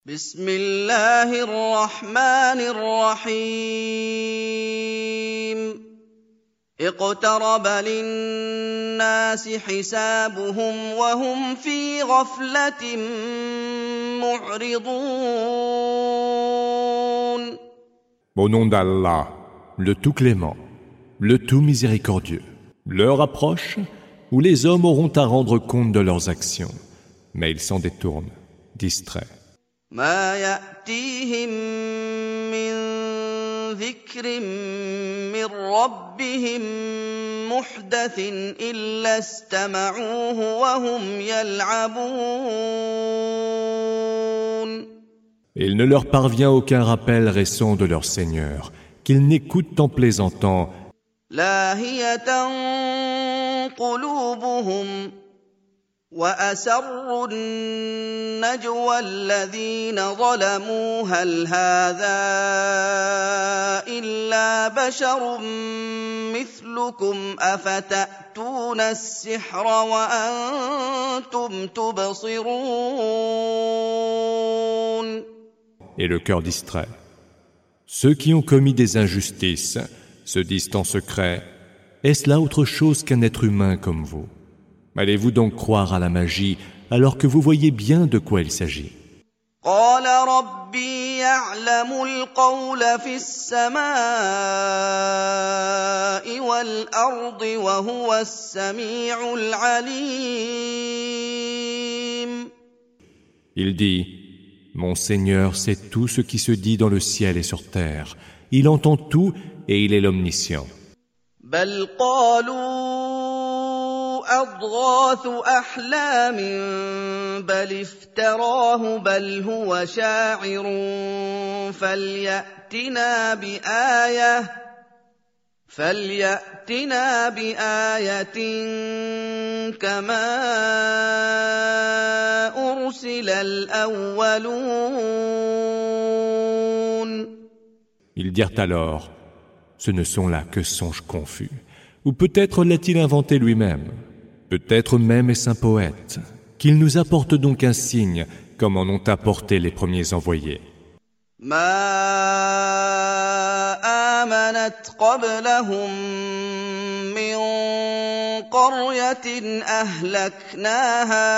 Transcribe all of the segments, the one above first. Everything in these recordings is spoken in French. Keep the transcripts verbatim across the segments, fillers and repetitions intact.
بسم الله الرحمن الرحيم اقترب للناس حسابهم وهم في غفلة معرضون. Au nom d'Allah, le tout clément, le tout miséricordieux. L'heure approche où les hommes auront à rendre compte de leurs actions, mais ils s'en détournent, distraits. ما يأتيهم من ذكر من ربهم محدث إلا استمعوه وهم يلعبون. Il ne leur parvient aucun rappel récent de leur Seigneur, qu'ils n'écoutent en plaisantant. لاهية قلوبهم وأسروا النجوى الذين ظلموا هل هذا إلا بشر مثلكم أفتأتون السحر وأنتم تبصرون. Et le cœur distrait. Ceux qui ont commis des injustices se disent en secret, est-ce là autre chose qu'un être humain comme vous? Allez-vous donc croire à la magie alors que vous voyez bien de quoi il s'agit? قال ربي يعلم القول في السماء والأرض وهو السميع العليم. Il dit, mon Seigneur sait tout ce qui se dit dans le ciel et sur terre. Il entend tout et il est l'omniscient. بل قالوا أضغاث أحلام بل افتراه بل هو شاعر فليأتنا بآية فليأتنا بآية كما أرسل الأولون. Ils dirent alors, ce ne sont là que songes confus. Ou peut-être l'a-t-il inventé lui-même. Peut-être même est-ce un poète. Qu'il nous apporte donc un signe, comme en ont apporté les premiers envoyés. ما آمنت قبلهم من قرية أهلكناها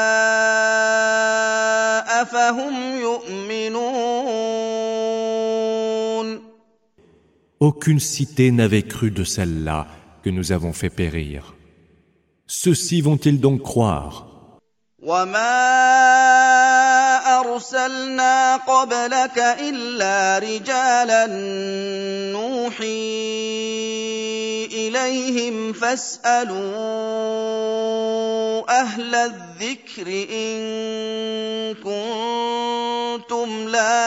أفهم يؤمنون. Aucune cité n'avait cru de celle-là que nous avons fait périr. Ceux-ci vont-ils donc croire? وما أرسلنا قبلك إلا رجالا نوحي إليهم فاسألوا أهل الذكر إن كنتم لا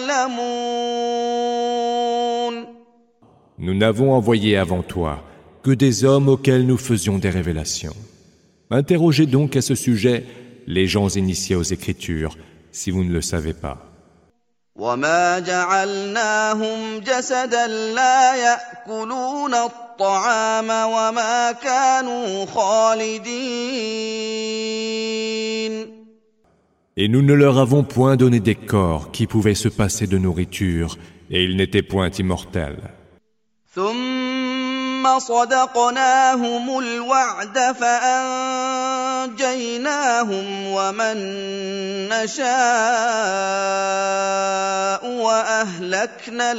تعلمون. Nous n'avons envoyé avant toi que des hommes auxquels nous faisions des révélations. Interrogez donc à ce sujet les gens initiés aux Écritures, si vous ne le savez pas. وما جعلناهم جسدا لا يأكلون الطعام وما كانوا خالدين. Et nous ne leur avons point donné des corps qui pouvaient se passer de nourriture, et ils n'étaient point immortels. ثم صدقناهم الوعد فأنجيناهم ومن نشاء وأهلكنا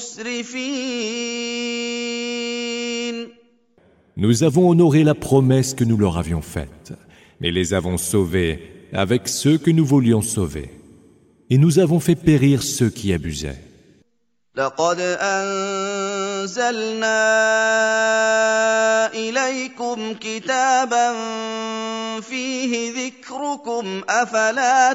المسرفين. Nous avons honoré la promesse que nous leur avions faite, mais les avons sauvés avec ceux que nous voulions sauver. Et nous avons fait périr ceux qui abusaient. لقد أنزلنا إليكم كتابا فيه ذكركم أفلا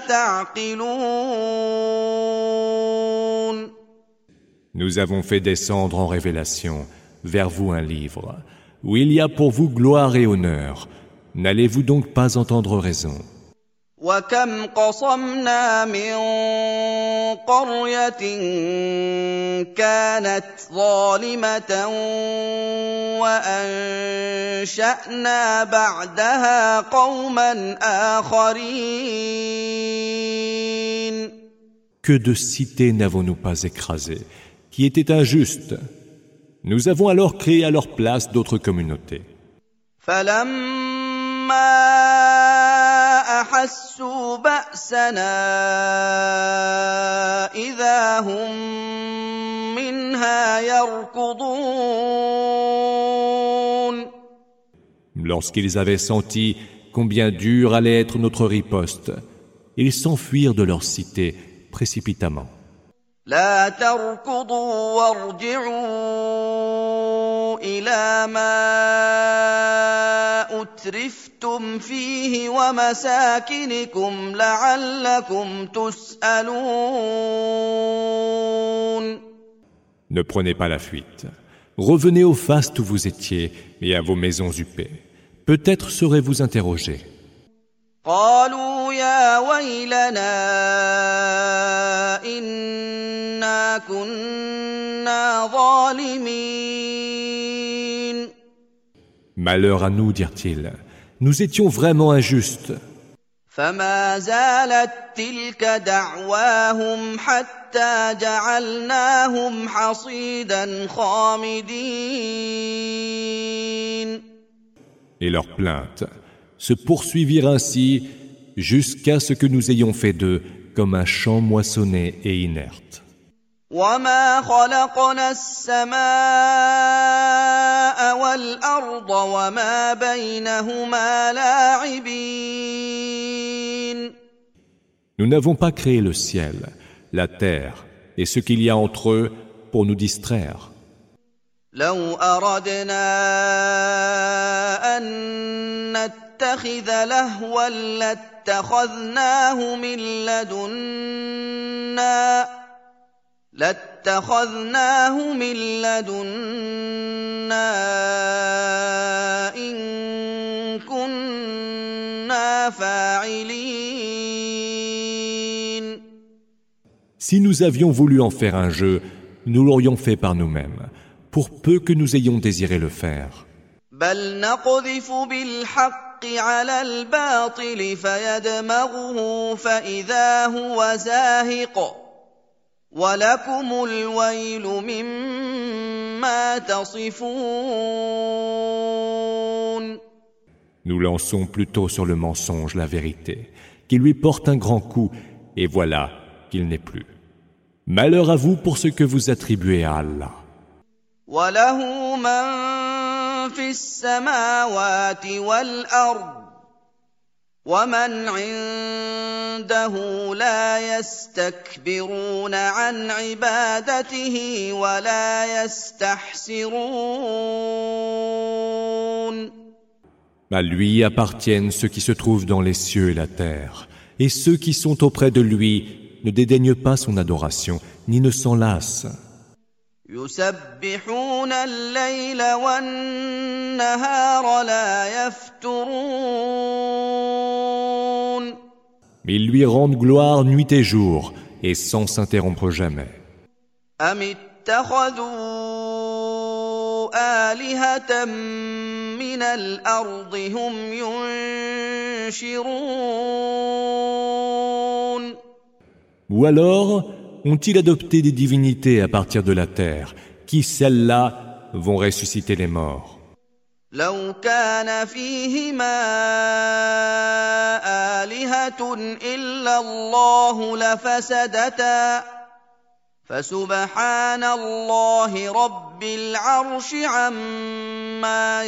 تعقلون. Nous avons fait descendre en révélation vers vous un livre où il y a pour vous gloire et honneur. N'allez-vous donc pas entendre raison? وكم قصمنا من قرية كانت ظالمة وأنشأنا بعدها قوما آخرين. Que de cités n'avons-nous pas écrasées, qui étaient injustes. Nous avons alors créé à leur place d'autres communautés. أحسوا بأسنا إذا هم منها يركضون. Lorsqu'ils avaient senti combien dur allait être notre riposte, ils s'enfuirent de leur cité précipitamment. لا تركضوا وارجعوا إلى ما أترفتم فيه ومساكنكم لعلكم تسألون. Ne prenez pas la fuite. Revenez au faste où vous étiez et à vos maisons huppées. Peut-être serez-vous interrogés. قالوا يا ويلنا إنا كنا ظالمين. Malheur à nous, dirent-ils. Nous étions vraiment injustes. فما زالت تلك دعواهم حتى جعلناهم حصيدا خامدين. Et leurs plaintes se poursuivirent ainsi jusqu'à ce que nous ayons fait d'eux comme un champ moissonné et inerte. وما خلقنا السماء والأرض وما بينهما لاعبين. Nous n'avons pas créé le ciel, la terre et ce qu'il y a entre eux pour nous distraire. لو أردنا أن نتخذ لهوا لاتخذناه من لدنا لاتخذناه من لدنا إن كنا فاعلين. Si nous avions voulu en faire un jeu, nous l'aurions fait par nous-mêmes, pour peu que nous ayons désiré le faire. بل نقذف بالحق على الباطل فيدمغه فإذا هو زاهق ولكم الويل مما تصفون. Nous lançons plutôt sur le mensonge la vérité, qui lui porte un grand coup, et voilà qu'il n'est plus. Malheur à vous pour ce que vous attribuez à Allah. وله من في السماوات والأرض ومن عنده لا يستكبرون عن عبادته ولا يستحسرون. À lui appartiennent ceux qui se trouvent dans les cieux et la terre, et ceux qui sont auprès de lui ne dédaignent pas son adoration, ni ne s'en lassent. يسبحون الليل والنهار لا يفترون. Ils lui rendent gloire nuit et jour, et sans s'interrompre jamais. أم اتخذوا آلهة من الأرض هم ينشرون. Ou alors, ont-ils adopté des divinités à partir de la terre, qui, celles-là, vont ressusciter les morts? لو كان فيهما آلهة إلا الله لفسدتا فسبحان الله رب العرش عما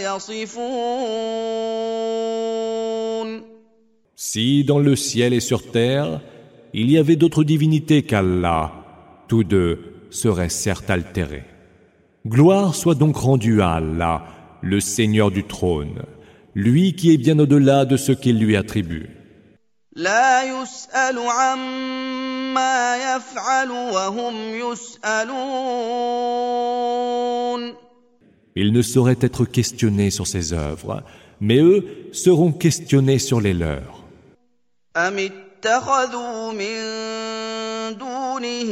يصفون. Si dans le ciel et sur terre, il y avait d'autres divinités qu'Allah, tous deux seraient certes altérés. Gloire soit donc rendue à Allah, le Seigneur du trône, lui qui est bien au-delà de ce qu'il lui attribue. لا يسأل عما يفعل وهم يسألون. Il ne saurait être questionné sur ses œuvres, mais eux seront questionnés sur les leurs. أم اتخذوا من دونه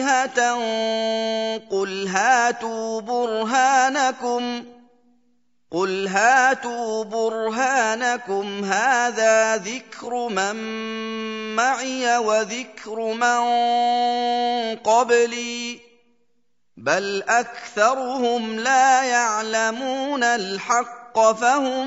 آلهة قل هاتوا برهانكم قل هاتوا برهانكم هذا ذكر من معي وذكر من قبلي بل أكثرهم لا يعلمون الحق فهم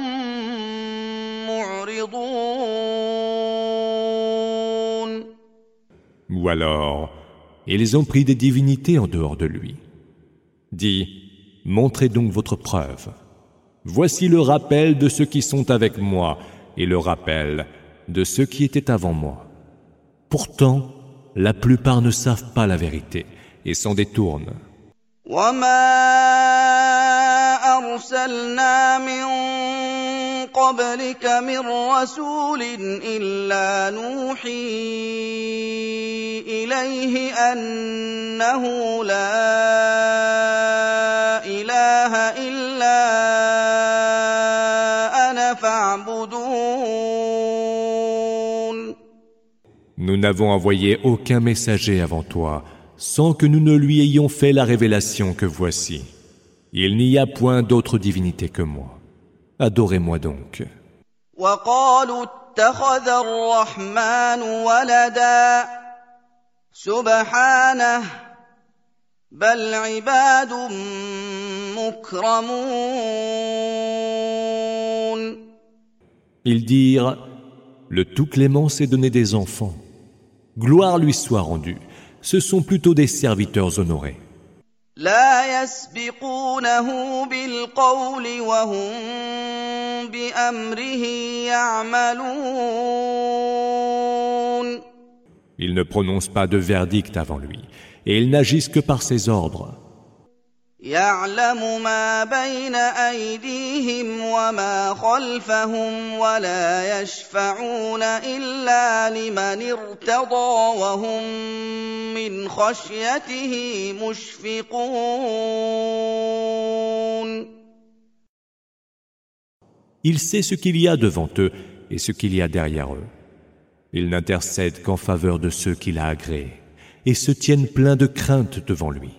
معرضون. Ou alors, ils ont pris des divinités en dehors de lui. Dis, montrez donc votre preuve. Voici le rappel de ceux qui sont avec moi et le rappel de ceux qui étaient avant moi. Pourtant, la plupart ne savent pas la vérité et s'en détournent. وما أرسلنا من قبلك من رسول إلا نوحي إليه أنه لا إله إلا أنا فاعبدون. Nous n'avons envoyé aucun messager avant toi, sans que nous ne lui ayons fait la révélation que voici. Il n'y a point d'autre divinité que moi. Adorez-moi donc. وقالوا اتخذ الرحمن ولدا سبحانه بل عباد مكرمون. Ils dirent, le Tout-Clément s'est donné des enfants. Gloire lui soit rendue. Ce sont plutôt des serviteurs honorés. لا يسبقونه بالقول وهم بأمره يعملون. Ils ne prononcent pas de verdict avant lui, et ils n'agissent que par ses ordres. يعلم ما بين أيديهم وما خلفهم ولا يشفعون إلا لمن ارتضى وهم من خشيته مشفقون. Il sait ce qu'il y a devant eux et ce qu'il y a derrière eux. Il n'intercède qu'en faveur de ceux qu'il a agréés et se tiennent pleins de crainte devant lui.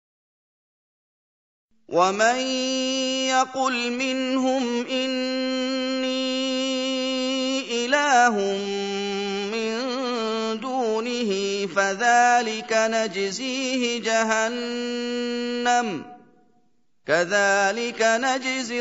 ومن يقل منهم إني إله من دونه فذلك نجزيه جهنم كذلك نجزي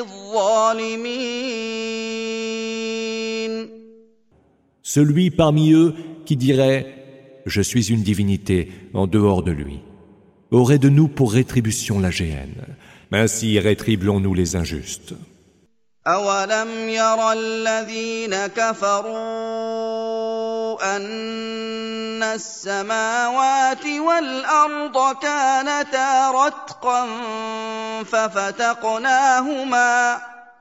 الظالمين. Celui parmi eux qui dirait « Je suis une divinité en dehors de lui » aurait de nous pour rétribution la géhenne. Ainsi rétribuons-nous les injustes. أولم ير الذين كفروا أن السماوات والأرض كانتا رتقا ففتقناهما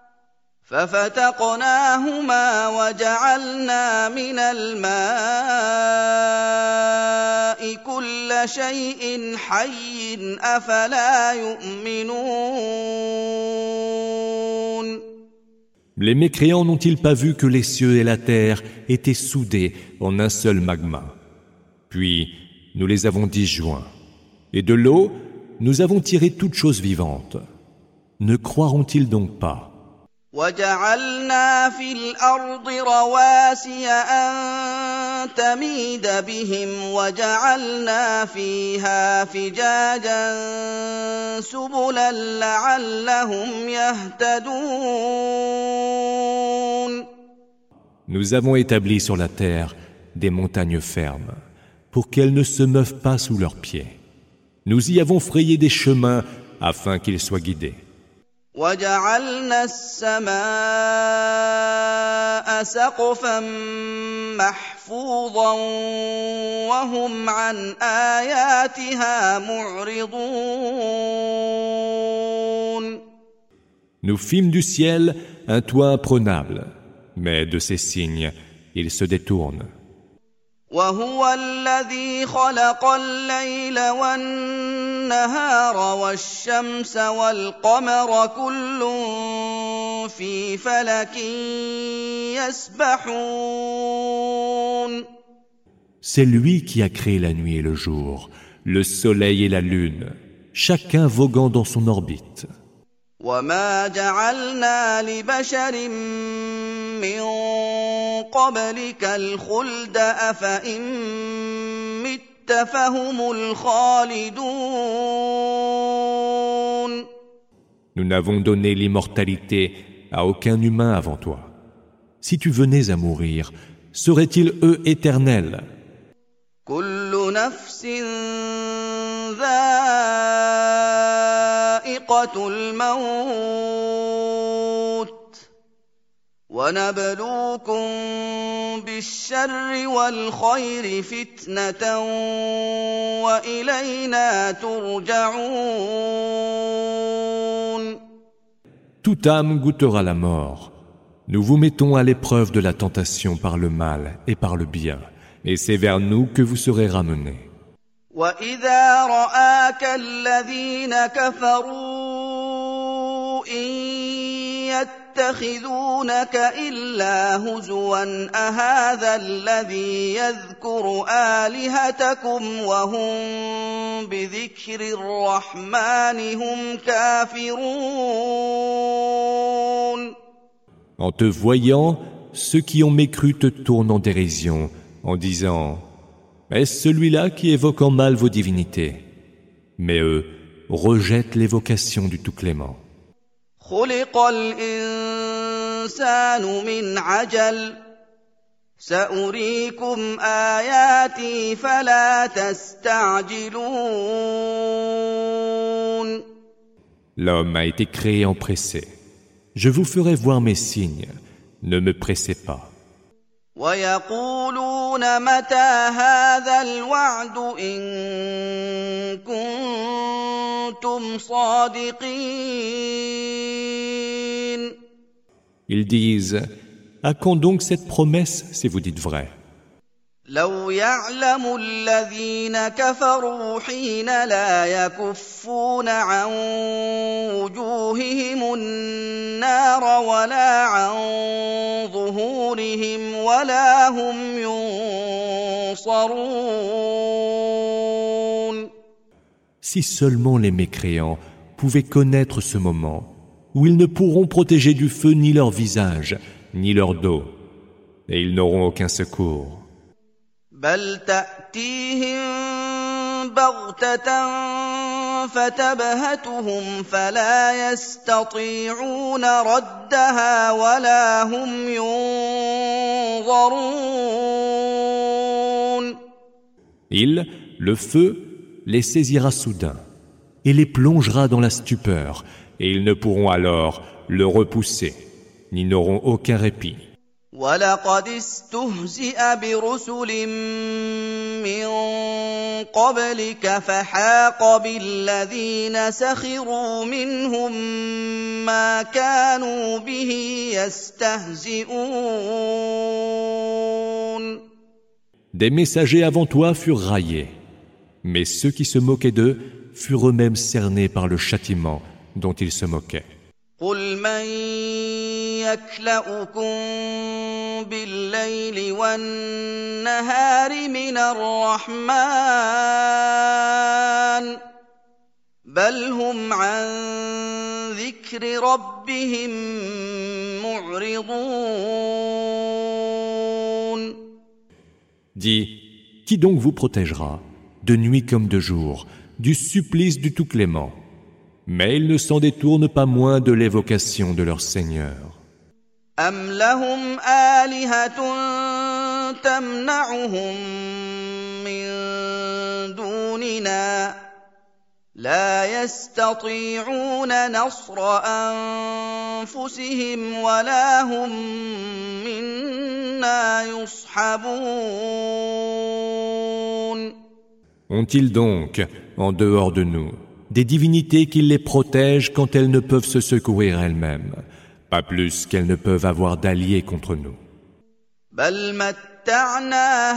ففتقناهما وجعلنا من الماء كل شيء حي أفلا يؤمنون. Les mécréants n'ont-ils pas vu que les cieux et la terre étaient soudés en un seul magma? Puis, nous les avons disjoints. Et de l'eau, nous avons tiré toutes choses vivantes. Ne croiront-ils donc pas? وجعلنا في الأرض رواسي أن تميد بهم وجعلنا فيها فجاجا سبلا لعلهم يهتدون. Nous avons établi sur la terre des montagnes fermes pour qu'elles ne se meuvent pas sous leurs pieds. Nous y avons frayé des chemins afin qu'ils soient guidés. وجعلنا السماء سقفا محفوظا وهم عن آياتها معرضون. Nous fîmes du ciel un toit imprenable, mais de ses signes, ils se détournent. وهو الذي خلق الليل والنهار والشمس والقمر كل في فلك يسبحون. C'est lui qui a créé la nuit et le jour, le soleil et la lune, chacun voguant dans son orbite. وما جعلنا لبشر من قبلك الخلد أفإن مت فهم الخالدون. Nous n'avons donné l'immortalité à aucun humain avant toi. Si tu venais à mourir, seraient-ils eux éternels? كل نفس ذائقة الموت ونبلوكم بالشر والخير فتنة وإلينا ترجعون. Toute âme goûtera la mort. Nous vous mettons à l'épreuve de la tentation par le mal et par le bien, et c'est vers nous que vous serez ramenés. وَإِذَا رَآكَ الَّذِينَ كَفَرُوا إِن يَتَّخِذُونَكَ إِلَّا هُزُوًا أَهَٰذَا الَّذِي يَذْكُرُ آلِهَتَكُمْ وَهُم بِذِكْرِ الرَّحْمَٰنِ هُمْ كَافِرُونَ. En te voyant, ceux qui ont mécru te tournent en dérision, en disant « Est-ce celui-là qui évoque en mal vos divinités ?» Mais eux rejettent l'évocation du Tout-Clément. خُلِقَ الْإِنسَانُ مِنْ عَجَلٍ سَأُرِيكُمْ آيَاتِي فَلَا تَسْتَعْجِلُونَ. L'homme a été créé empressé. Je vous ferai voir mes signes. Ne me pressez pas. وَيَقُولُونَ مَتَى هَٰذَا الْوَعْدُ إِن كُنتُمْ صَادِقِينَ. Ils disent « À quand donc cette promesse si vous dites vrai ?» لو يعلم الذين كفروا حين لا يكفون عن وجوههم النار ولا عن ظهورهم ولا هم ينصرون. Si seulement les mécréants pouvaient connaître ce moment où ils ne pourront protéger du feu ni leur visage, ni leur dos, et ils n'auront aucun secours. بل تأتيهم بغتة فتبهتهم فلا يستطيعون ردها ولا هم ينظرون. Il, le feu, les saisira soudain et les plongera dans la stupeur, et ils ne pourront alors le repousser, ni n'auront aucun répit. وَلَقَدِ اسْتُهْزِئَ بِرُسُلٍ مِّن قَبْلِكَ فَحَاقَ بِالَّذِينَ سَخِرُوا مِنْهُم مَّا كَانُوا بِهِ يَسْتَهْزِئُونَ. Des messagers avant toi furent raillés, mais ceux qui se moquaient d'eux furent eux-mêmes cernés par le châtiment dont ils se moquaient. قُلْ مَن يَكْلَؤُكُم بِاللَّيْلِ وَالنَّهَارِ مِنَ الرَّحْمَٰنِ بَلْ هُمْ عَن ذِكْرِ رَبِّهِم مُّعْرِضُونَ. Dis, qui donc vous protégera, de nuit comme de jour, du supplice du Tout-Clément? Mais ils ne s'en détournent pas moins de l'évocation de leur Seigneur. أَمْ لَهُمْ آلِهَةٌ تَمْنَعُهُم مِّن دُونِنَا لَا يَسْتَطِيعُونَ نَصْرَ أَنفُسِهِمْ وَلَا هُم مِّنَّا يُصْحَبُونَ. Ont-ils donc, en dehors de nous, des divinités qui les protègent quand elles ne peuvent se secourir elles-mêmes, pas plus qu'elles ne peuvent avoir d'alliés contre nous? بل متعنا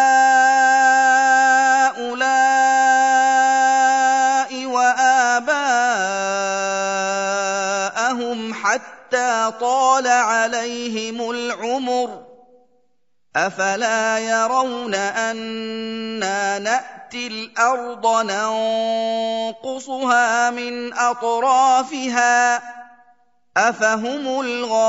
هؤلاء وآباءهم حتى طال عليهم العمر أفلا يرون أنا نأتي الأرض ننقصها من أطرافها أفهم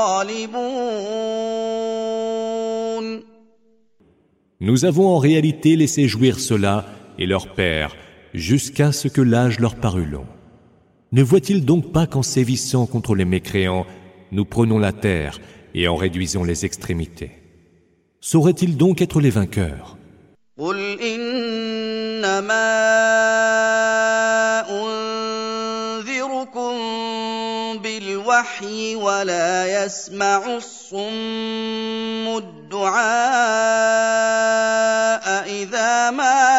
الغالبون. Nous avons en réalité laissé jouir cela et leur père jusqu'à ce que l'âge leur parût long. Ne voient-ils donc pas qu'en sévissant contre les mécréants, nous prenons la terre et en réduisons les extrémités? Sauraient-ils donc être les vainqueurs? قل إنما أنذركم بالوحي ولا يسمع الصم الدعاء إذا ما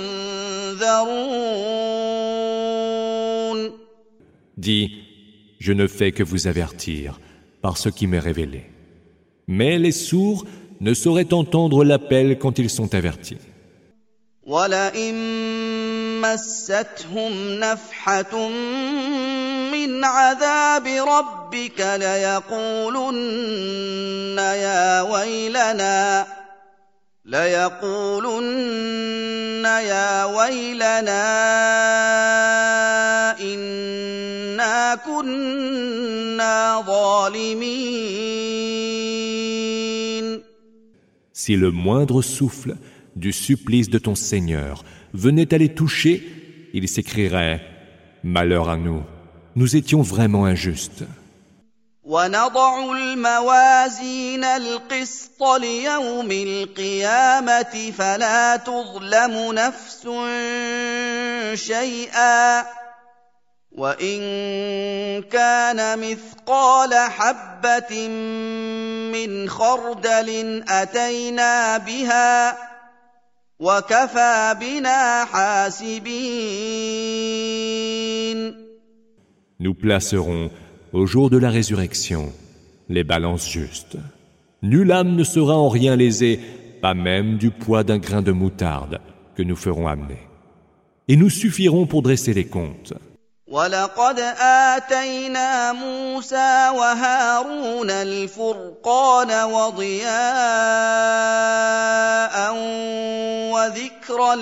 ينذرون. Dis, je ne fais que vous avertir par ce qui m'est révélé. Mais les sourds ne sauraient entendre l'appel quand ils sont avertis. وَلَئِن مَّسَّتْهُمْ نَفْحَةٌ مِّنْ عَذَابِ رَبِّكَ لَيَقُولُنَّ يَا وَيْلَنَا لَيَقُولُنَّ يَا وَيْلَنَا إِنَّا كُنَّا ظَالِمِينَ. Si le moindre souffle du supplice de ton Seigneur venait à les toucher, ils s'écrieraient « Malheur à nous, nous étions vraiment injustes. » وَنَضَعُ الْمَوَازِينَ الْقِسْطَ لِيَوْمِ الْقِيَامَةِ فَلَا تُظْلَمُ نَفْسٌ شَيْئًا وَإِن كَانَ مِثْقَالَ حَبَّةٍ مِّنْ خَرْدَلٍ أَتَيْنَا بِهَا وَكَفَى بِنَا حَاسِبِينَ. Nous placerons au jour de la résurrection les balances justes. Nulle âme ne sera en rien lésée, pas même du poids d'un grain de moutarde que nous ferons amener. Et nous suffirons pour dresser les comptes. وَلَقَدْ آتَيْنَا مُوسَى وَهَارُونَ الْفُرْقَانَ وَضِيَاءً وَذِكْرًا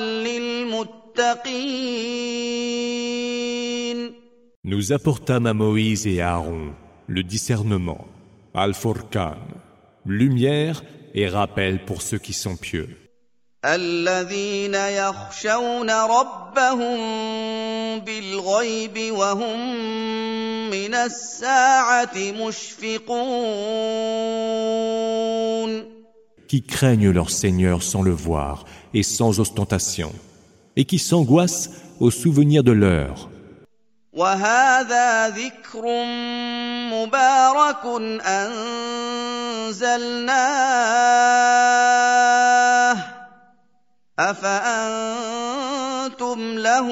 لِّلْمُتَّقِينَ. Nous apportâmes à Moïse et à Aaron le discernement, Al-Furqan, lumière et rappel pour ceux qui sont pieux. الذين يخشون ربهم بالغيب وهم من الساعة مشفقون. Qui craignent leur Seigneur sans le voir et sans ostentation, et qui s'angoissent au souvenir de l'heure. وهذا ذكر مبارك أنزلناه أفأنتم له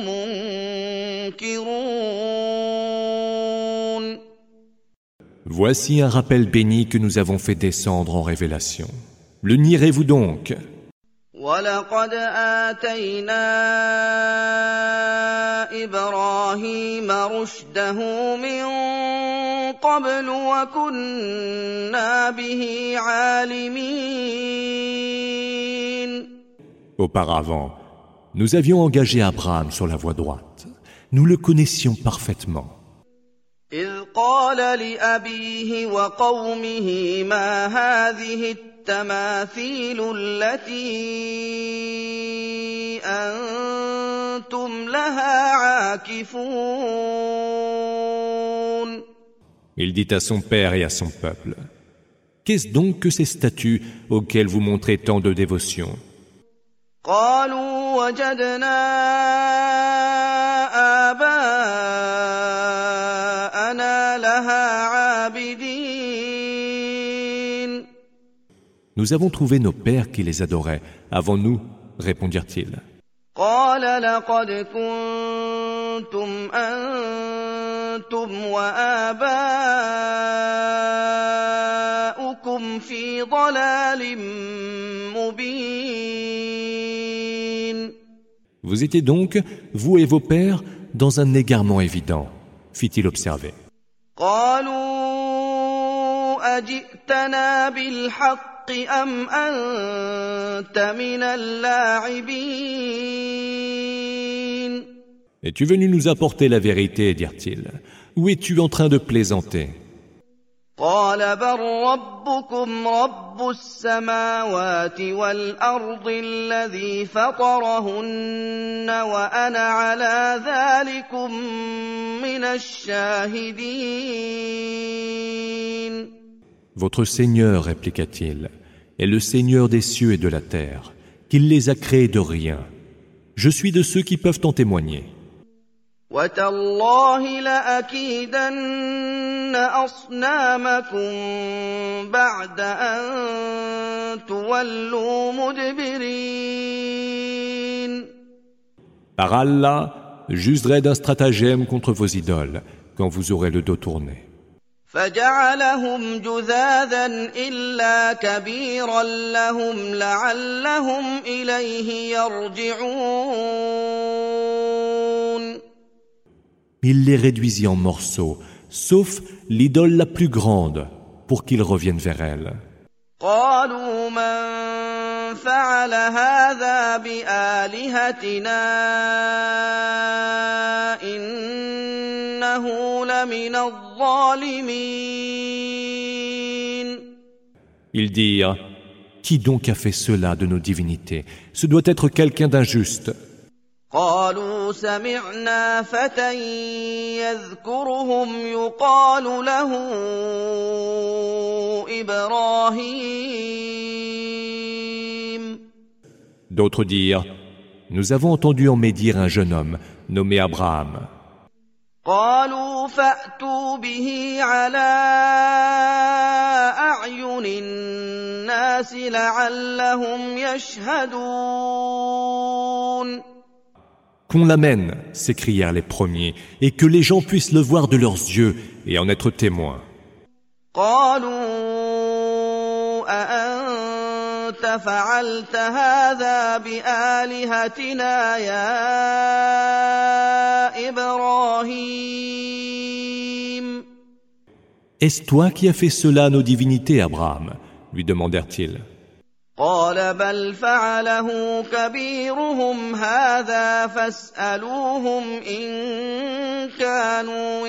منكرون. Voici un rappel béni que nous avons fait descendre en révélation. Le nierez-vous donc? وَلَقَدْ آتَيْنَا إِبْرَاهِيمَ رُشْدَهُ مِن قَبْلُ وَكُنَّا بِهِ عَالِمِينَ. Auparavant, nous avions engagé Abraham sur la voie droite. Nous le connaissions parfaitement. إِذْ قَالَ لِأَبِيهِ وَقَوْمِهِ مَا هَٰذِهِ التَّمَاثِيلُ الَّتِي أَنتُمْ لَهَا عَاكِفُونَ. Il dit à son père et à son peuple: Qu'est-ce donc que ces statues auxquelles vous montrez tant de dévotion? قالوا وجدنا آباءنا لها عابدين. Nous avons trouvé nos pères qui les adoraient avant nous, répondirent-ils. قال لقد كنتم أنتم وآباؤكم في ضلال مبين. Vous étiez donc, vous et vos pères, dans un égarement évident, fit-il observer. قالوا أجئتنا بالحق أم أنت من اللاعبين. Es-tu venu nous apporter la vérité, dirent-ils, ou es-tu en train de plaisanter? قال بل ربكم رب السماوات والأرض الذي فطرهن وأنا على ذلكم من الشاهدين. Votre Seigneur, répliqua-t-il, est le Seigneur des cieux et de la terre, qu'il les a créés de rien. Je suis de ceux qui peuvent en témoigner. وتالله لأكيدن أصنامكم بعد أن تولوا مدبرين. Par Allah, j'userai d'un stratagème contre vos idoles quand vous aurez le dos tourné. فجعلهم جذاذا إلا كبيرا لهم لعلهم إليه يرجعون. Il les réduisit en morceaux, sauf l'idole la plus grande, pour qu'ils reviennent vers elle. قالوا من فعل هذا بآلهتنا إنه لمن الظالمين. Ils dirent, qui donc a fait cela de nos divinités? Ce doit être quelqu'un d'injuste. قالوا سمعنا فتى يذكرهم يقال له إبراهيم. D'autres dirent, nous avons entendu en médire un jeune homme nommé Abraham. قالوا فأتوا به على أعين الناس لعلهم يشهدون. Qu'on l'amène, s'écrièrent les premiers, et que les gens puissent le voir de leurs yeux et en être témoins. قالوا أأنت فعلت هذا بآلهتنا يا إبراهيم. Est-ce toi qui as fait cela à nos divinités, Abraham? Lui demandèrent-ils. قال بل فعله كبيرهم هذا فاسألوهم إن كانوا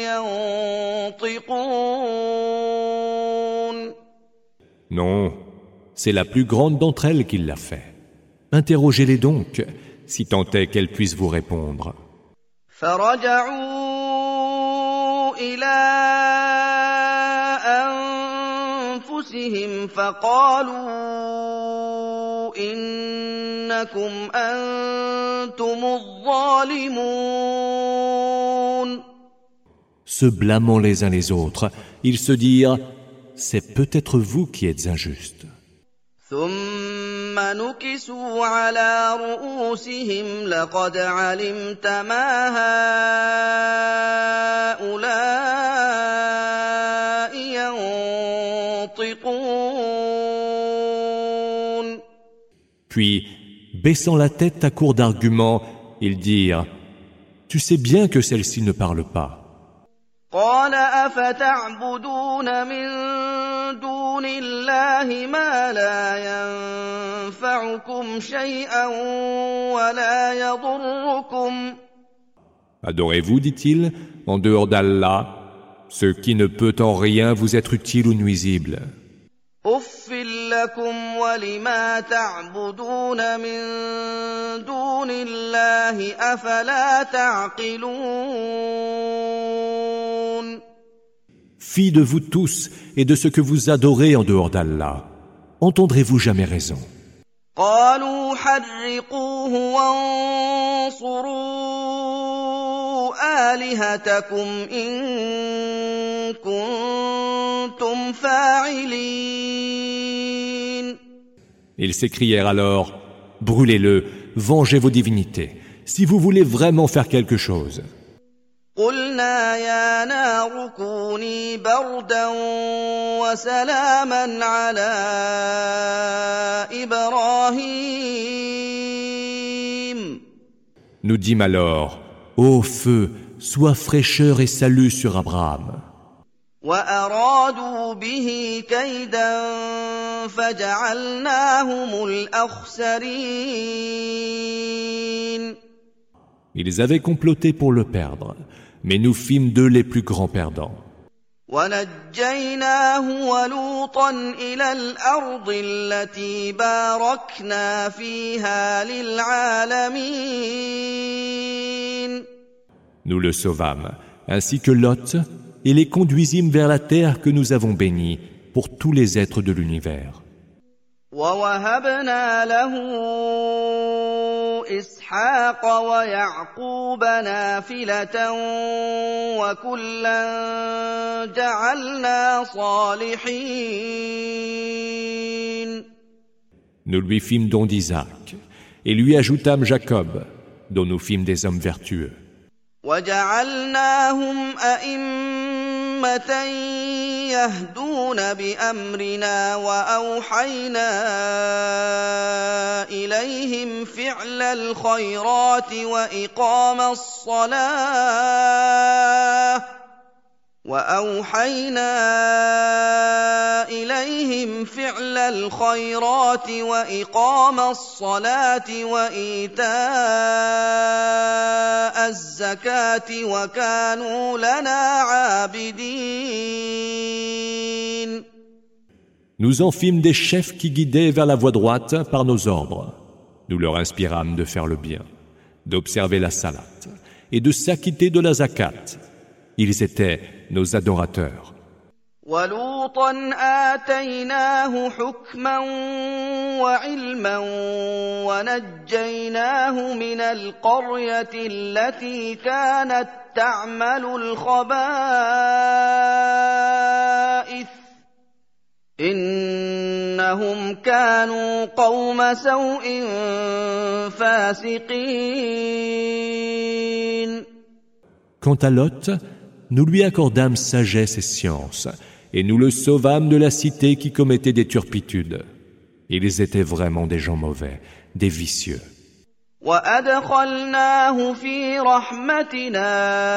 ينطقون. Non, c'est la plus grande d'entre elles qui l'a fait. Interrogez-les donc, si tant est qu'elles puissent vous répondre. فرجعوا إلى أنفسهم فقالوا إنكم أنتم الظالمون. Se blâmant les uns les autres, ils se dirent, c'est peut-être vous qui êtes injustes. ثم نكسوا على رؤوسهم لقد علمت ما هؤلاء ينطقون. Puis, baissant la tête à court d'arguments, ils dirent, tu sais bien que celle-ci ne parle pas. قال أفتعبدون من دون الله ما لا ينفعكم شيئا ولا يضركم. Adorez-vous, dit-il, en dehors d'Allah, ce qui ne peut en rien vous être utile ou nuisible. أف لكم ولما تعبدون من دون الله أفلا تعقلون. Fi de vous tous et de ce que vous adorez en dehors d'Allah, entendrez-vous jamais raison? قالوا حرقوه وانصروا آلهتكم إن كنتم فاعلين. Ils s'écrièrent alors, brûlez-le, vengez vos divinités, si vous voulez vraiment faire quelque chose. قلنا يا نار كوني بردا وسلاما على إبراهيم. Nous dîmes alors, ô feu, sois fraîcheur et salut sur Abraham. وأرادوا به كيدا فجعلناهم الأخسرين. Ils avaient comploté pour le perdre, mais nous fîmes d'eux les plus grands perdants. ونجيناه ولوطا إلى الأرض التي باركنا فيها للعالمين. Nous le sauvâmes, ainsi que Lot, et les conduisîmes vers la terre que nous avons bénie pour tous les êtres de l'univers. ووهبنا له إسحاق ويعقوب نافلة وكلا جعلنا صالحين. Nous lui fîmes don d'Isaac, et lui ajoutâmes Jacob, dont nous fîmes des hommes vertueux. وجعلناهم أئمة يهدون بأمرنا وأوحينا إليهم فعل الخيرات وإقام الصلاة وأوحينا إليهم فعل الخيرات وإقام الصلاة وإيتاء الزكاة وكانوا لنا عابدين. Nous en fîmes des chefs qui guidaient vers la voie droite par nos ordres. Nous leur inspirâmes de faire le bien, d'observer la salat et de s'acquitter de la zakat. Ils étaient nos adorateurs. وَلُوطًا آتَيْنَاهُ حُكْمًا وَعِلْمًا وَنَجَّيْناهُ مِنَ الْقَرْيَةِ الَّتِي كَانَتْ تَعْمَلُ الْخَبَائِثَ إِنَّهُمْ كَانُوا قَوْمَ سَوْءٍ فَاسِقِينَ. Quant à Lot, nous lui accordâmes sagesse et science, et nous le sauvâmes de la cité qui commettait des turpitudes. Ils étaient vraiment des gens mauvais, des vicieux. وَأَدْخَلْنَاهُ فِي رَحْمَتِنَا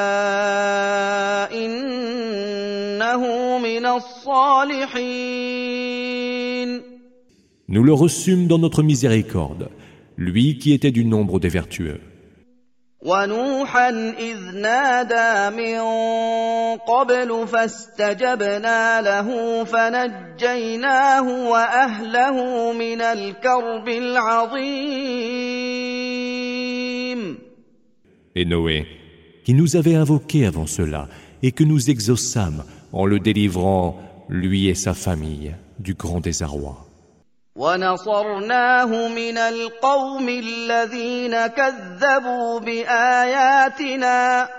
إِنَّهُ مِنَ الصَّالِحِينَ. Nous le reçûmes dans notre miséricorde, lui qui était du nombre des vertueux. وَنُوحًا إِذْ نَادَىٰ مِن قَبْلُ فَاسْتَجَبْنَا لَهُ فَنَجَّيْنَاهُ وَأَهْلَهُ مِنَ الْكَرْبِ الْعَظِيمِ. Et Noé, qui nous avait invoqués avant cela, et que nous exaucâmes en le délivrant, lui et sa famille, du grand désarroi. وَنَصَرْنَاهُ مِنَ الْقَوْمِ الَّذِينَ كَذَّبُوا بِآيَاتِنَا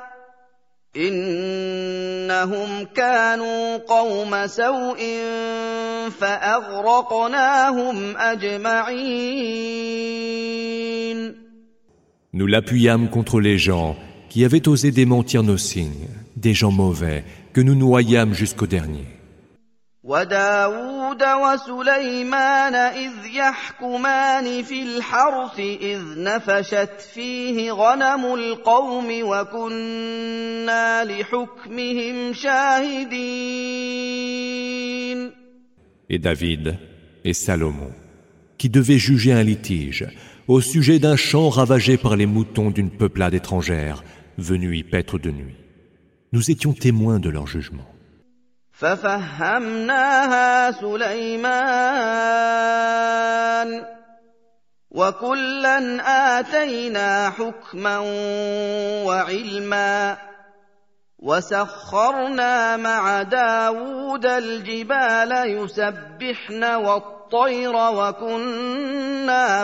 إِنَّهُمْ كَانُوا قَوْمَ سَوْءٍ فَأَغْرَقْنَاهُمْ أَجْمَعِينَ. Nous l'appuyâmes contre les gens qui avaient osé démentir nos signes, des gens mauvais, que nous noyâmes jusqu'au dernier. وَدَاوُودَ وَسُلَيْمَانَ إِذْ يَحْكُمَانِ فِي الْحَرْثِ إِذْ نَفَشَتْ فِيهِ غَنَمُ الْقَوْمِ وَكُنَّا لِحُكْمِهِمْ شَاهِدِينَ. Et David et Salomon, qui devaient juger un litige au sujet d'un champ ravagé par les moutons d'une peuplade étrangère venue y paître de nuit. Nous étions témoins de leur jugement. فَفَهَّمْنَاهَا سُلَيْمَانَ وَكُلًّا آتَيْنَا حُكْمًا وَعِلْمًا وَسَخَّرْنَا مَعَ دَاوُودَ الْجِبَالَ يُسَبِّحْنَ وَالطَّيْرَ وَكُنَّا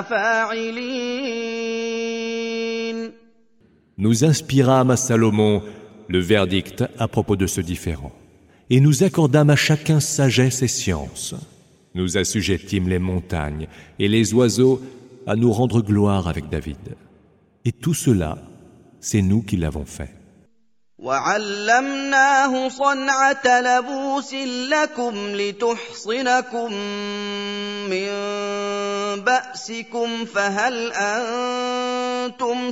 فَاعِلِينَ. Nous inspirâmes à Salomon le verdict à propos de ce différend. Et nous accordâmes à chacun sagesse et science. Nous assujettîmes les montagnes et les oiseaux à nous rendre gloire avec David. Et tout cela, c'est nous qui l'avons fait. وَعَلَّمْنَاهُ صَنْعَةَ لَبُوسٍ لَكُمْ لِتُحْصِنَكُم مِّن بَأْسِكُمْ فَهَلْ أَنتُمْ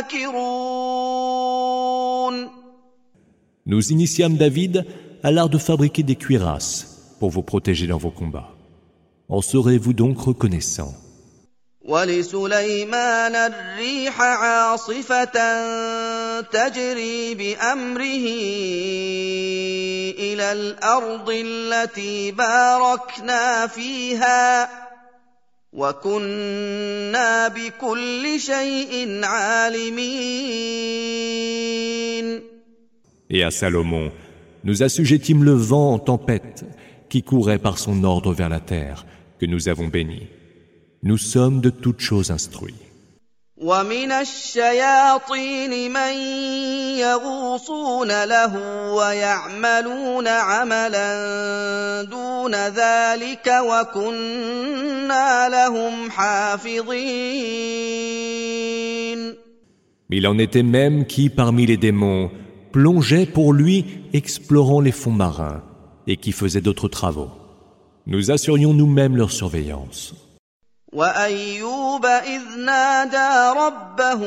شَاكِرُونَ. Nous initiâmes David à l'art de fabriquer des cuirasses pour vous protéger dans vos combats. En serez-vous donc reconnaissants? وَلِسُلَيْمَانَ الرِّيحَ عَاصِفَةً تَجْرِي بِأَمْرِهِ إِلَى الْأَرْضِ الَّتِي بَارَكْنَا فِيهَا وَكُنَّا بِكُلِّ شَيْءٍ عَالِمِينَ. Et à Salomon, nous assujettîmes le vent en tempête qui courait par son ordre vers la terre, que nous avons béni. Nous sommes de toutes choses instruits. وَمِنَ الشَّيَاطِينِ مَن يَغُوصُونَ لَهُ وَيَعْمَلُونَ عَمَلًا دُونَ ذَلِكَ وَكُنَّا لَهُمْ حَافِظِينَ. Il en était même qui, parmi les démons, plongeaient pour lui, explorant les fonds marins, et qui faisaient d'autres travaux. Nous assurions nous-mêmes leur surveillance. وَأَيُّوبَ إِذْ نَادَىٰ رَبَّهُ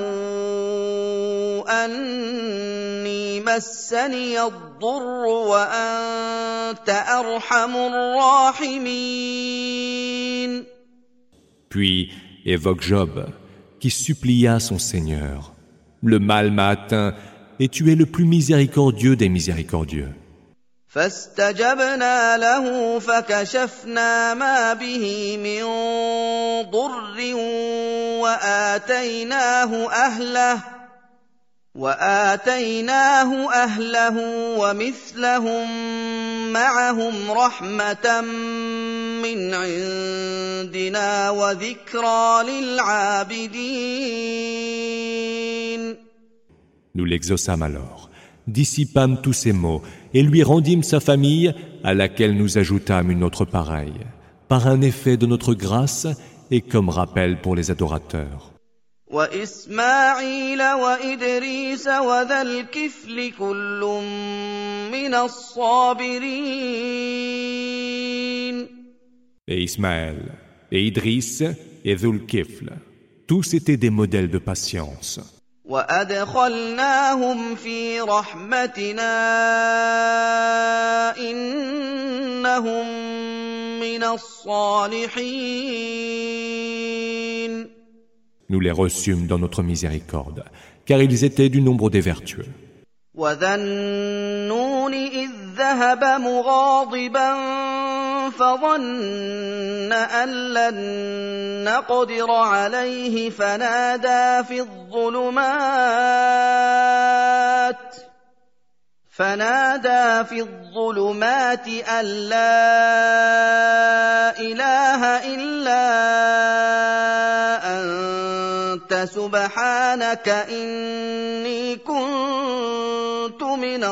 أَنِّي مَسَّنِيَ الضُّرُّ وَأَنتَ أَرْحَمُ الرَّاحِمِينَ. Puis évoque Job, qui supplia son Seigneur. Le mal m'a atteint, et tu es le plus miséricordieux des miséricordieux. فاستجبنا له فكشفنا ما به من ضر وآتيناه أهله وآتيناه أهله ومثلهم معهم رحمة من عندنا وذكرى للعابدين. Nous l'exaucâmes alors, dissipâmes tous ses maux et lui rendîmes sa famille à laquelle nous ajoutâmes une autre pareille, par un effet de notre grâce et comme rappel pour les adorateurs. وإسماعيل وإدريس وذا الكفل كل من الصابرين. Et Ismaël, et Idriss, et Dhul-Kifl, tous étaient des modèles de patience. وَأَدْخَلْنَاهُمْ فِي رَحْمَتِنَا إِنَّهُمْ مِنَ الصَّالِحِينَ. Nous les reçûmes dans notre miséricorde, car ils étaient du nombre des vertueux. وَذَا النُّونِ إِذ ذَّهَبَ مُغَاضِبًا فَظَنَّ أَن لَّن نَّقْدِرَ عَلَيْهِ فَنَادَىٰ فِي الظُّلُمَاتِ فَنَادَىٰ فِي الظُّلُمَاتِ أَن لَّا إِلَٰهَ إِلَّا أَنتَ سُبْحَانَكَ إِنِّي كُنتُ مِنَ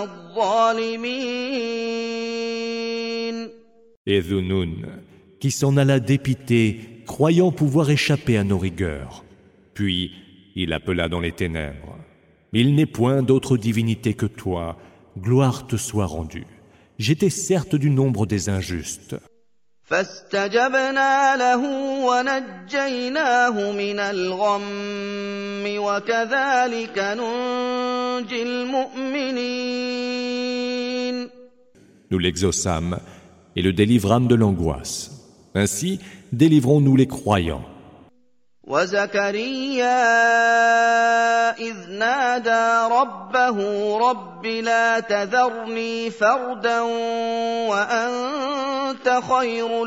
الظَّالِمِينَ. Et Dhunoun, qui s'en alla dépité, croyant pouvoir échapper à nos rigueurs. Puis il appela dans les ténèbres. Il n'est point d'autre divinité que toi, gloire te soit rendue. J'étais certes du nombre des injustes. فاستجبنا له ونجيناه من الغم وكذلك ننجي المؤمنين. Nous l'exaucâmes et le délivrâmes de l'angoisse. Ainsi, délivrons-nous les croyants. وزكريا إذ نادى ربه رب لا تذرني فردا وأنت خير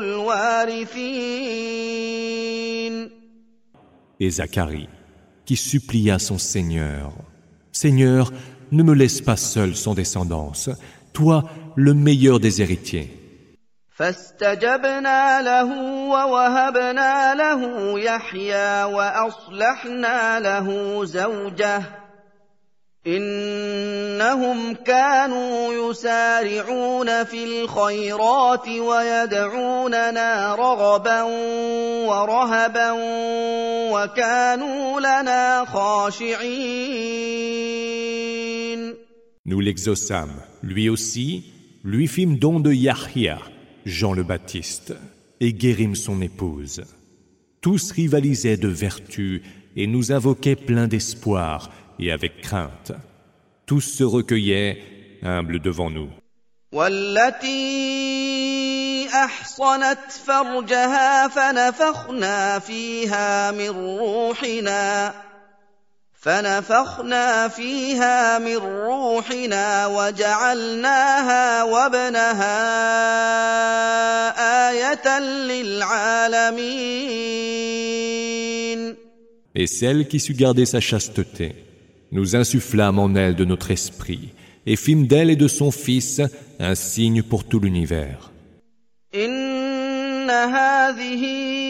الوارثين. Et Zacharie, qui supplia son Seigneur, Seigneur, ne me laisse pas seul sans descendance, toi, le meilleur des héritiers. فاستجبنا له ووهبنا له يحيى وأصلحنا له زوجه إنهم كانوا يسارعون في الخيرات ويدعوننا رغبا ورهبا وكانوا لنا خاشعين. Nous l'exaucâmes, lui aussi, lui fîmes don de Yahya, Jean le Baptiste, et guérîmes son épouse. Tous rivalisaient de vertu et nous invoquaient pleins d'espoir et avec crainte. Tous se recueillaient, humbles devant nous. والتي أحصنت فرجها فنفخنا فيها من روحنا فنفخنا فيها من روحنا وجعلناها وابنها آية للعالمين. Et celle qui sut garder sa chasteté, nous insufflâmes en elle de notre esprit et fîmes d'elle et de son fils un signe pour tout l'univers. إن هذه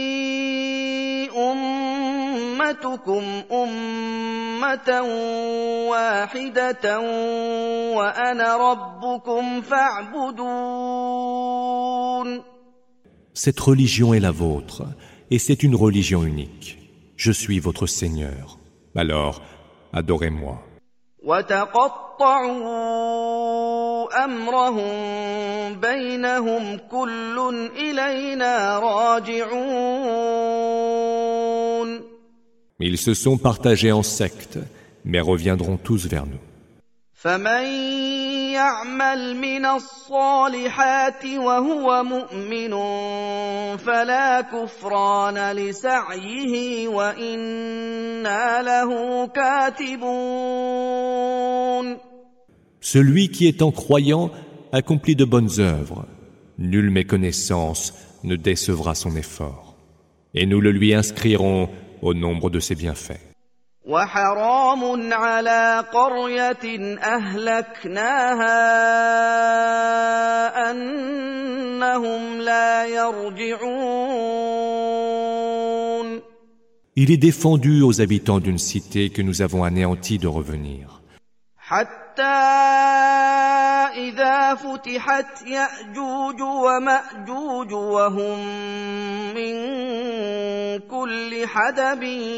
أمتكم أمة واحدة وأنا ربكم فاعبدون. Cette religion est la vôtre, et c'est une religion unique. Je suis votre Seigneur. Alors, adorez-moi. وتقطعوا أمرهم بينهم كل إلينا راجعون. Ils se sont partagés en sectes, mais reviendront tous vers nous. فمن يعمل من الصالحات وهو مؤمن فلا كفران لسعيه وإنا له كاتبون. Celui qui étant croyant accomplit de bonnes œuvres. Nulle méconnaissance ne décevra son effort. Et nous le lui inscrirons au nombre de ses bienfaits. وحرام على قرية أهلكناها أنهم لا يرجعون. Il est défendu aux habitants d'une cité que nous avons anéantie de revenir. حتى إذا فتحت يأجوج ومأجوج وهم من كل حدب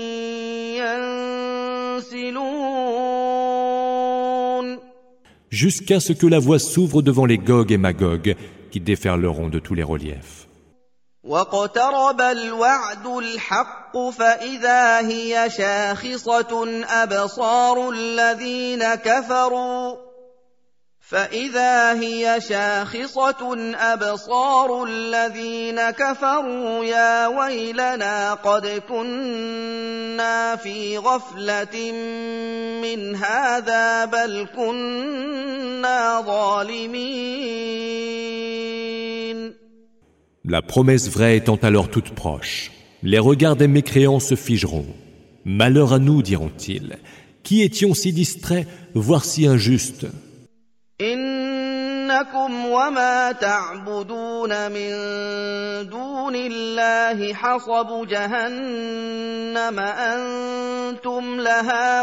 ينسلون. Jusqu'à ce que la voie s'ouvre devant les Gog et Magog qui déferleront de tous les reliefs. واقترب الوعد الحق فإذا هي شاخصة أبصار الذين كفروا فإذا هي شاخصة أبصار الذين كفروا يا ويلنا قد كنا في غفلة من هذا بل كنا ظالمين. La promesse vraie étant alors toute proche, les regards des mécréants se figeront. Malheur à nous, diront-ils, qui étions si distraits, voire si injustes. إنكم وما تعبدون من دون الله حصب جهنم أنتم لها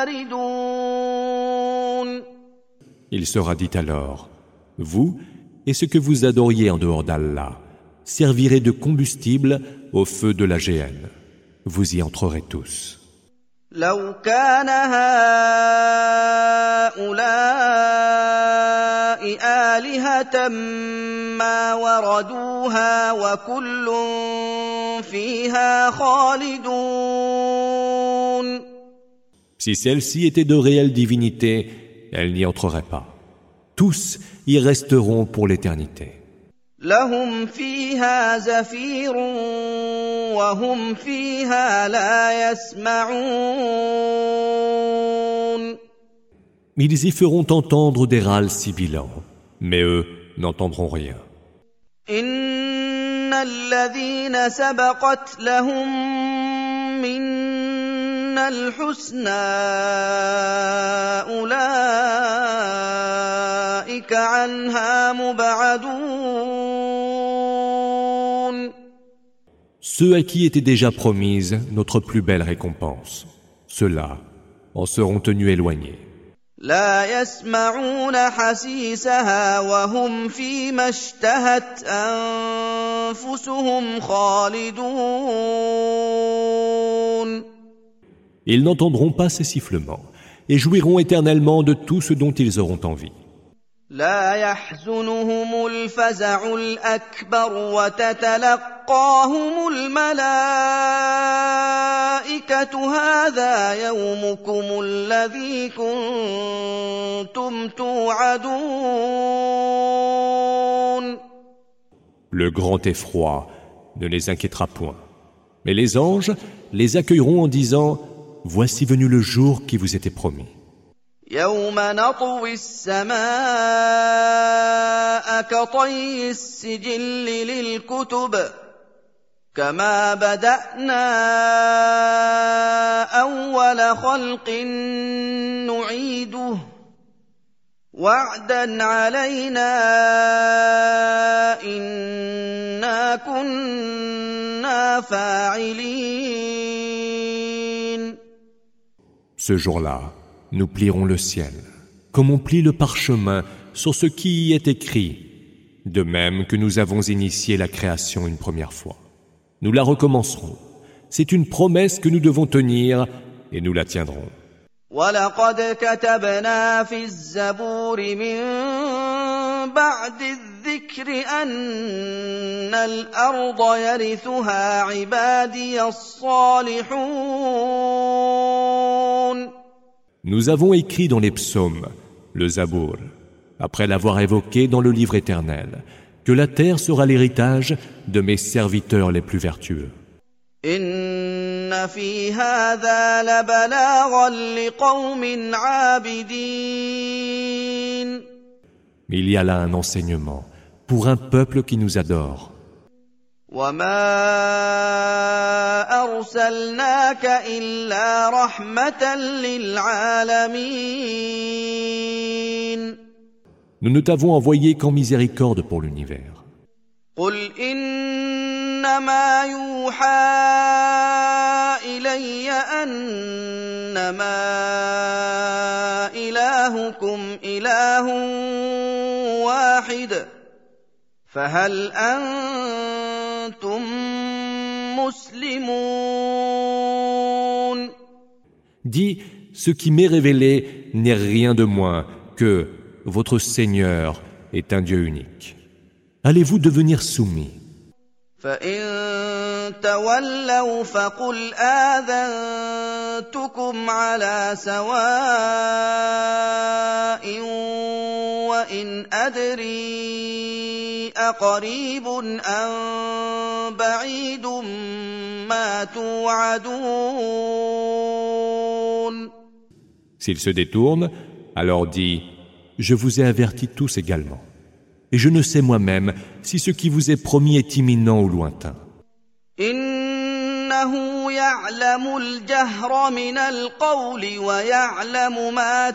واردون. Il sera dit alors, vous et ce que vous adoriez en dehors d'Allah servirez de combustible au feu de la géhenne. Vous y entrerez tous. لو كان هؤلاء آلهة ما وردوها وكل فيها خالدون. Si celles-ci étaient de réelles divinités, elles n'y entreraient pas. Tous y resteront pour l'éternité. لهم فيها زفير وهم فيها لا يسمعون. Ils y feront entendre des râles sibilants, mais eux n'entendront rien. إن الذين سبقت لهم منا الحسنى أولئك عنها مبعدون. Ceux à qui était déjà promise notre plus belle récompense, ceux-là en seront tenus éloignés. لا يسمعون حسيسها وهم فيما اشتهت أنفسهم خالدون. Ils n'entendront pas ces sifflements et jouiront éternellement de tout ce dont ils auront envie. لا يحزنهم الفزع الأكبر وتتلقاهم الملائكة هذا يومكم الذي كنتم توعدون. Le grand effroi ne les inquiétera point. Mais les anges les accueilleront en disant « Voici venu le jour qui vous était promis. » يوم نطوي السماء كطي السجل للكتب كما بدأنا أول خلق نعيده وعدا علينا إنا كنا فاعلين. Ce jour-là, nous plierons le ciel, comme on plie le parchemin sur ce qui y est écrit, de même que nous avons initié la création une première fois. Nous la recommencerons. C'est une promesse que nous devons tenir et nous la tiendrons. وَلَقَدْ كَتَبْنَا فِي الزَّبُورِ مِن بَعْدِ الذِّكْرِ أَنَّ الْأَرْضَ يَرِثُهَا عِبَادِيَ الصَّالِحُونَ. Nous avons écrit dans les psaumes, le Zabour, après l'avoir évoqué dans le livre éternel, que la terre sera l'héritage de mes serviteurs les plus vertueux. إِنَّ فِي هَذَا لَبَلَاغًا لِقَوْمٍ عَابِدِينَ. Mais il y a là un enseignement pour un peuple qui nous adore. وَمَا أَرْسَلْنَاكَ إِلَّا رَحْمَةً لِلْعَالَمِينَ. Nous ne t'avons envoyé qu'en miséricorde pour l'univers. قُلْ إِنَّمَا يُوحَى إِلَيَّ أَنَّمَا إِلَٰهُكُمْ إِلَٰهٌ وَاحِدٌ فَهَلْ أَنتُم مُّسْلِمُونَ. Dis, ce qui m'est révélé n'est rien de moins que votre Seigneur est un Dieu unique. Allez-vous devenir soumis? فَإِن تَوَلَّوْا فَقُلْ آذَنتُكُمْ عَلَىٰ سَوَاءٍ وَإِنْ أَدْرِي أَقَرِيبٌ أَمْ بَعِيدٌ مَا تُوعَدُونَ. S'ils se détournent, alors dis, je vous ai avertis tous également. Et je ne sais moi-même si ce qui vous est promis est imminent ou lointain. إِنَّهُ يَعْلَمُ الْجَهْرَ مِنَ الْقَوْلِ وَيَعْلَمُ مَا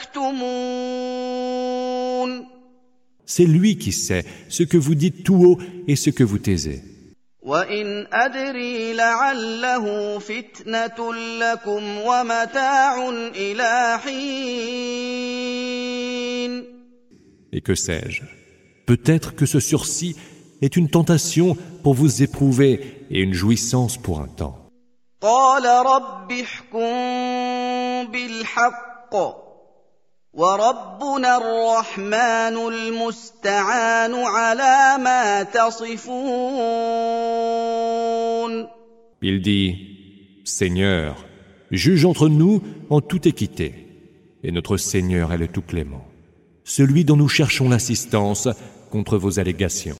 تَكْتُمُونَ. C'est lui qui sait ce que vous dites tout haut et ce que vous taisez. وَإِنْ أَدْرِي لَعَلَّهُ فِتْنَةٌ لَكُمْ وَمَتَاعٌ إِلَىٰ حِينٍ. Et que sais-je? Peut-être que ce sursis est une tentation pour vous éprouver et une jouissance pour un temps. قَالَ رَبِّ احْكُم بِالْحَقِّ وَرَبُّنَا الرَّحْمَنُ الْمُسْتَعَانُ عَلَىٰ مَا تَصِفُونَ. Il dit, Seigneur, juge entre nous en toute équité. Et notre Seigneur est le tout clément, celui dont nous cherchons l'assistance contre vos allégations.